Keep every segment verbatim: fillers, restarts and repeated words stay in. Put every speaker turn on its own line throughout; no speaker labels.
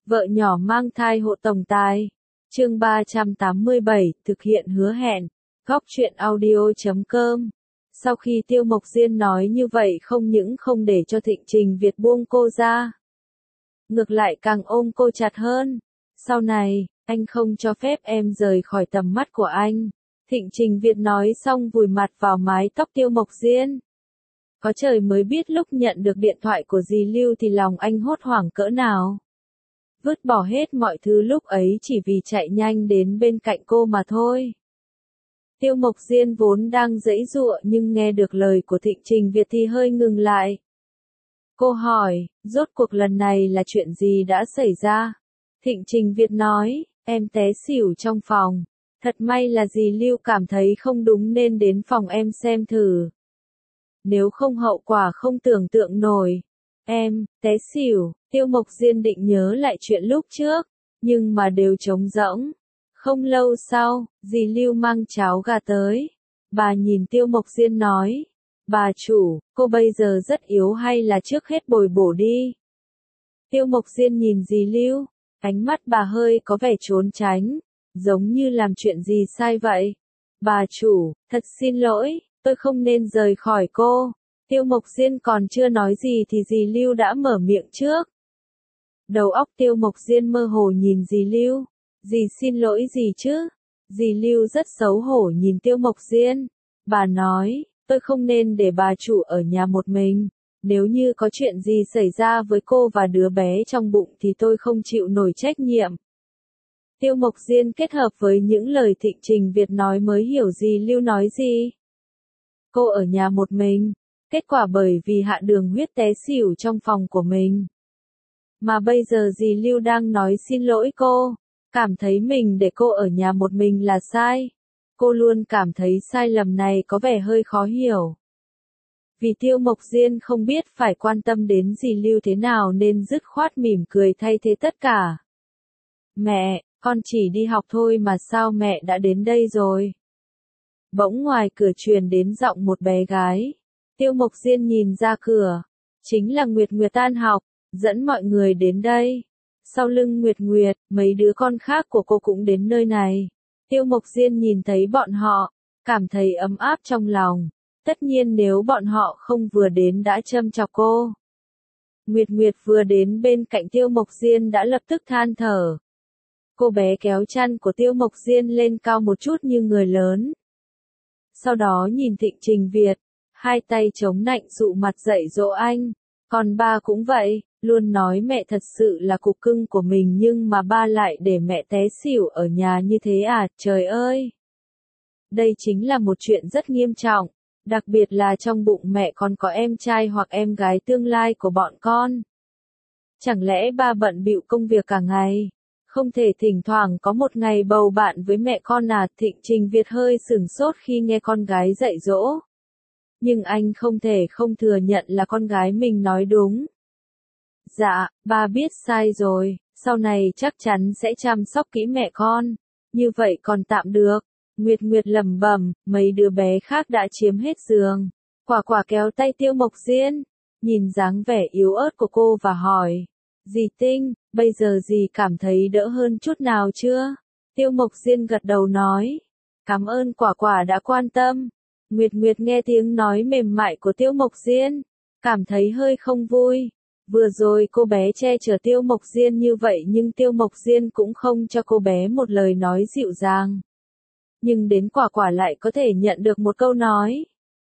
Vợ nhỏ mang thai hộ tổng tài. Chương ba trăm tám mươi bảy, thực hiện hứa hẹn. Góc truyện audio chấm com. Sau khi Tiêu Mộc Diên nói như vậy không những không để cho Thịnh Trình Việt buông cô ra, ngược lại càng ôm cô chặt hơn. Sau này, anh không cho phép em rời khỏi tầm mắt của anh. Thịnh Trình Việt nói xong vùi mặt vào mái tóc Tiêu Mộc Diên. Có trời mới biết lúc nhận được điện thoại của dì Lưu thì lòng anh hốt hoảng cỡ nào. Vứt bỏ hết mọi thứ lúc ấy chỉ vì chạy nhanh đến bên cạnh cô mà thôi. Tiêu Mộc Diên vốn đang giãy giụa nhưng nghe được lời của Thịnh Trình Việt thì hơi ngừng lại. Cô hỏi, rốt cuộc lần này là chuyện gì đã xảy ra? Thịnh Trình Việt nói, em té xỉu trong phòng. Thật may là dì Lưu cảm thấy không đúng nên đến phòng em xem thử. Nếu không hậu quả không tưởng tượng nổi. Em, té xỉu, Tiêu Mộc Diên định nhớ lại chuyện lúc trước, nhưng mà đều trống rỗng. Không lâu sau, dì Lưu mang cháo gà tới. Bà nhìn Tiêu Mộc Diên nói, bà chủ, cô bây giờ rất yếu hay là trước hết bồi bổ đi? Tiêu Mộc Diên nhìn dì Lưu, ánh mắt bà hơi có vẻ trốn tránh, giống như làm chuyện gì sai vậy. Bà chủ, thật xin lỗi, tôi không nên rời khỏi cô. Tiêu Mộc Diên còn chưa nói gì thì dì Lưu đã mở miệng trước. Đầu óc Tiêu Mộc Diên mơ hồ nhìn dì Lưu. Dì xin lỗi gì chứ? Dì Lưu rất xấu hổ nhìn Tiêu Mộc Diên. Bà nói, tôi không nên để bà chủ ở nhà một mình. Nếu như có chuyện gì xảy ra với cô và đứa bé trong bụng thì tôi không chịu nổi trách nhiệm. Tiêu Mộc Diên kết hợp với những lời Thịnh Trình Việt nói mới hiểu dì Lưu nói gì. Cô ở nhà một mình. Kết quả bởi vì hạ đường huyết té xỉu trong phòng của mình. Mà bây giờ dì Lưu đang nói xin lỗi cô. Cảm thấy mình để cô ở nhà một mình là sai. Cô luôn cảm thấy sai lầm này có vẻ hơi khó hiểu. Vì Tiêu Mộc Diên không biết phải quan tâm đến dì Lưu thế nào nên dứt khoát mỉm cười thay thế tất cả. Mẹ, con chỉ đi học thôi mà sao mẹ đã đến đây rồi? Bỗng ngoài cửa truyền đến giọng một bé gái. Tiêu Mộc Diên nhìn ra cửa. Chính là Nguyệt Nguyệt tan học, dẫn mọi người đến đây. Sau lưng Nguyệt Nguyệt, mấy đứa con khác của cô cũng đến nơi này. Tiêu Mộc Diên nhìn thấy bọn họ, cảm thấy ấm áp trong lòng. Tất nhiên nếu bọn họ không vừa đến đã châm chọc cô. Nguyệt Nguyệt vừa đến bên cạnh Tiêu Mộc Diên đã lập tức than thở. Cô bé kéo chăn của Tiêu Mộc Diên lên cao một chút như người lớn. Sau đó nhìn Thịnh Trình Việt, hai tay chống nạnh dụ mặt dạy dỗ anh. Còn ba cũng vậy, luôn nói mẹ thật sự là cục cưng của mình nhưng mà ba lại để mẹ té xỉu ở nhà như thế à, trời ơi. Đây chính là một chuyện rất nghiêm trọng, đặc biệt là trong bụng mẹ còn có em trai hoặc em gái tương lai của bọn con. Chẳng lẽ ba bận bịu công việc cả ngày, không thể thỉnh thoảng có một ngày bầu bạn với mẹ con à? Thịnh Trình Việt hơi sửng sốt khi nghe con gái dạy dỗ. Nhưng anh không thể không thừa nhận là con gái mình nói đúng. Dạ, ba biết sai rồi, sau này chắc chắn sẽ chăm sóc kỹ mẹ con. Như vậy còn tạm được. Nguyệt Nguyệt lẩm bẩm, mấy đứa bé khác đã chiếm hết giường. Quả Quả kéo tay Tiêu Mộc Diên, nhìn dáng vẻ yếu ớt của cô và hỏi. Dì Tinh, bây giờ dì cảm thấy đỡ hơn chút nào chưa? Tiêu Mộc Diên gật đầu nói. Cảm ơn Quả Quả đã quan tâm. Nguyệt Nguyệt nghe tiếng nói mềm mại của Tiêu Mộc Diên, cảm thấy hơi không vui. Vừa rồi cô bé che chở Tiêu Mộc Diên như vậy nhưng Tiêu Mộc Diên cũng không cho cô bé một lời nói dịu dàng. Nhưng đến Quả Quả lại có thể nhận được một câu nói.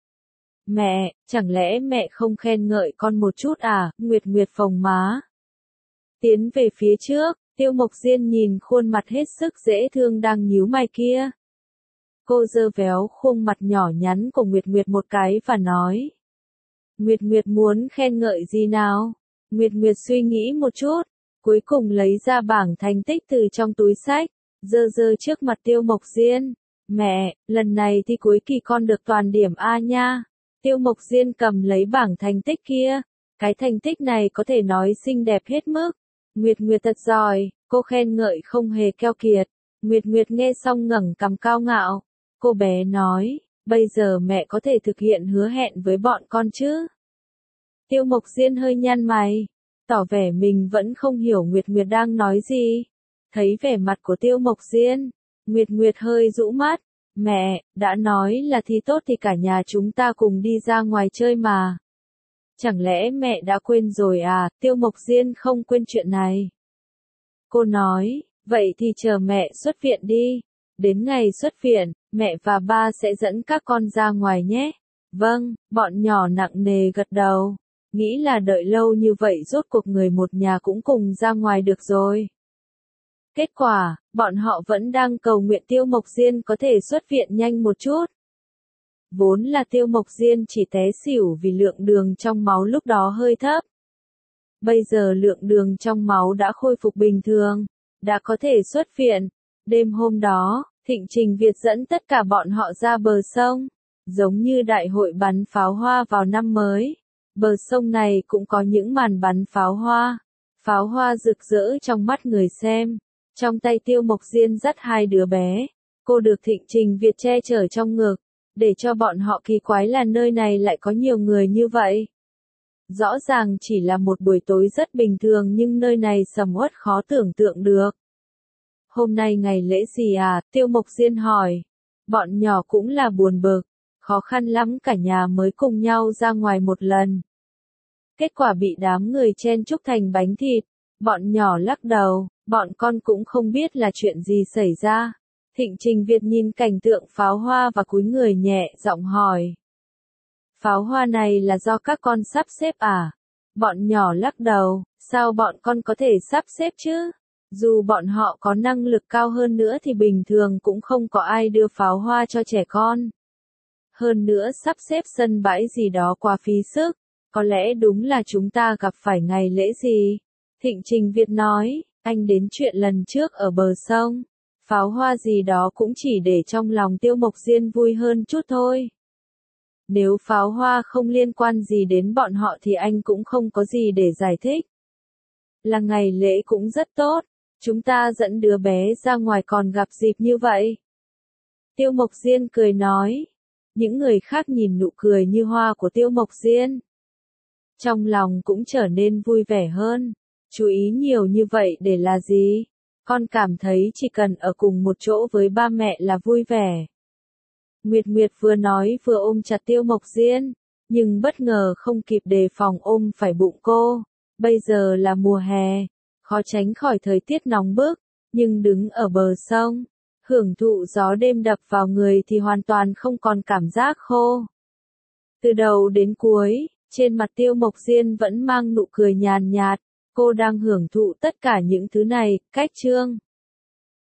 Mẹ, chẳng lẽ mẹ không khen ngợi con một chút à? Nguyệt Nguyệt phồng má. Tiến về phía trước, Tiêu Mộc Diên nhìn khuôn mặt hết sức dễ thương đang nhíu mày kia. Cô giơ véo khuôn mặt nhỏ nhắn của Nguyệt Nguyệt một cái và nói. Nguyệt Nguyệt muốn khen ngợi gì nào? Nguyệt Nguyệt suy nghĩ một chút, cuối cùng lấy ra bảng thành tích từ trong túi sách, giơ giơ trước mặt Tiêu Mộc Diên. Mẹ, lần này thi cuối kỳ con được toàn điểm A nha. Tiêu Mộc Diên cầm lấy bảng thành tích kia. Cái thành tích này có thể nói xinh đẹp hết mức. Nguyệt Nguyệt thật giỏi, cô khen ngợi không hề keo kiệt. Nguyệt Nguyệt nghe xong ngẩng cằm cao ngạo. Cô bé nói, bây giờ mẹ có thể thực hiện hứa hẹn với bọn con chứ? Tiêu Mộc Diên hơi nhăn mày. tỏ vẻ mình vẫn không hiểu Nguyệt Nguyệt đang nói gì. Thấy vẻ mặt của Tiêu Mộc Diên, Nguyệt Nguyệt hơi rũ mắt. Mẹ, đã nói là thi tốt thì cả nhà chúng ta cùng đi ra ngoài chơi mà. Chẳng lẽ mẹ đã quên rồi à? Tiêu Mộc Diên không quên chuyện này. Cô nói, vậy thì chờ mẹ xuất viện đi. Đến ngày xuất viện, mẹ và ba sẽ dẫn các con ra ngoài nhé. Vâng, bọn nhỏ nặng nề gật đầu. Nghĩ là đợi lâu như vậy rốt cuộc người một nhà cũng cùng ra ngoài được rồi. Kết quả, bọn họ vẫn đang cầu nguyện Tiêu Mộc Diên có thể xuất viện nhanh một chút. Vốn là Tiêu Mộc Diên chỉ té xỉu vì lượng đường trong máu lúc đó hơi thấp. Bây giờ lượng đường trong máu đã khôi phục bình thường, đã có thể xuất viện. Đêm hôm đó, Thịnh Trình Việt dẫn tất cả bọn họ ra bờ sông, giống như đại hội bắn pháo hoa vào năm mới. Bờ sông này cũng có những màn bắn pháo hoa, pháo hoa rực rỡ trong mắt người xem. Trong tay Tiêu Mộc Diên dắt hai đứa bé, cô được Thịnh Trình Việt che chở trong ngực, để cho bọn họ kỳ quái là nơi này lại có nhiều người như vậy. Rõ ràng chỉ là một buổi tối rất bình thường nhưng nơi này sầm uất khó tưởng tượng được. Hôm nay ngày lễ gì à? Tiêu Mộc Diên hỏi. Bọn nhỏ cũng là buồn bực, khó khăn lắm cả nhà mới cùng nhau ra ngoài một lần. Kết quả bị đám người chen chúc thành bánh thịt, bọn nhỏ lắc đầu, bọn con cũng không biết là chuyện gì xảy ra. Thịnh Trình Việt nhìn cảnh tượng pháo hoa và cúi người nhẹ giọng hỏi. Pháo hoa này là do các con sắp xếp à? Bọn nhỏ lắc đầu, sao bọn con có thể sắp xếp chứ? Dù bọn họ có năng lực cao hơn nữa thì bình thường cũng không có ai đưa pháo hoa cho trẻ con. Hơn nữa sắp xếp sân bãi gì đó quá phí sức, có lẽ đúng là chúng ta gặp phải ngày lễ gì. Thịnh Trình Việt nói, anh đến chuyện lần trước ở bờ sông, pháo hoa gì đó cũng chỉ để trong lòng Tiêu Mộc Diên vui hơn chút thôi. Nếu pháo hoa không liên quan gì đến bọn họ thì anh cũng không có gì để giải thích. Là ngày lễ cũng rất tốt, chúng ta dẫn đứa bé ra ngoài còn gặp dịp như vậy. Tiêu Mộc Diên cười nói, những người khác nhìn nụ cười như hoa của Tiêu Mộc Diên. Trong lòng cũng trở nên vui vẻ hơn, chú ý nhiều như vậy để là gì? Con cảm thấy chỉ cần ở cùng một chỗ với ba mẹ là vui vẻ. Nguyệt Nguyệt vừa nói vừa ôm chặt Tiêu Mộc Diên, nhưng bất ngờ không kịp đề phòng ôm phải bụng cô. Bây giờ là mùa hè, khó tránh khỏi thời tiết nóng bức, nhưng đứng ở bờ sông, hưởng thụ gió đêm đập vào người thì hoàn toàn không còn cảm giác khô. Từ đầu đến cuối, trên mặt Tiêu Mộc Diên vẫn mang nụ cười nhàn nhạt, cô đang hưởng thụ tất cả những thứ này. Cách chương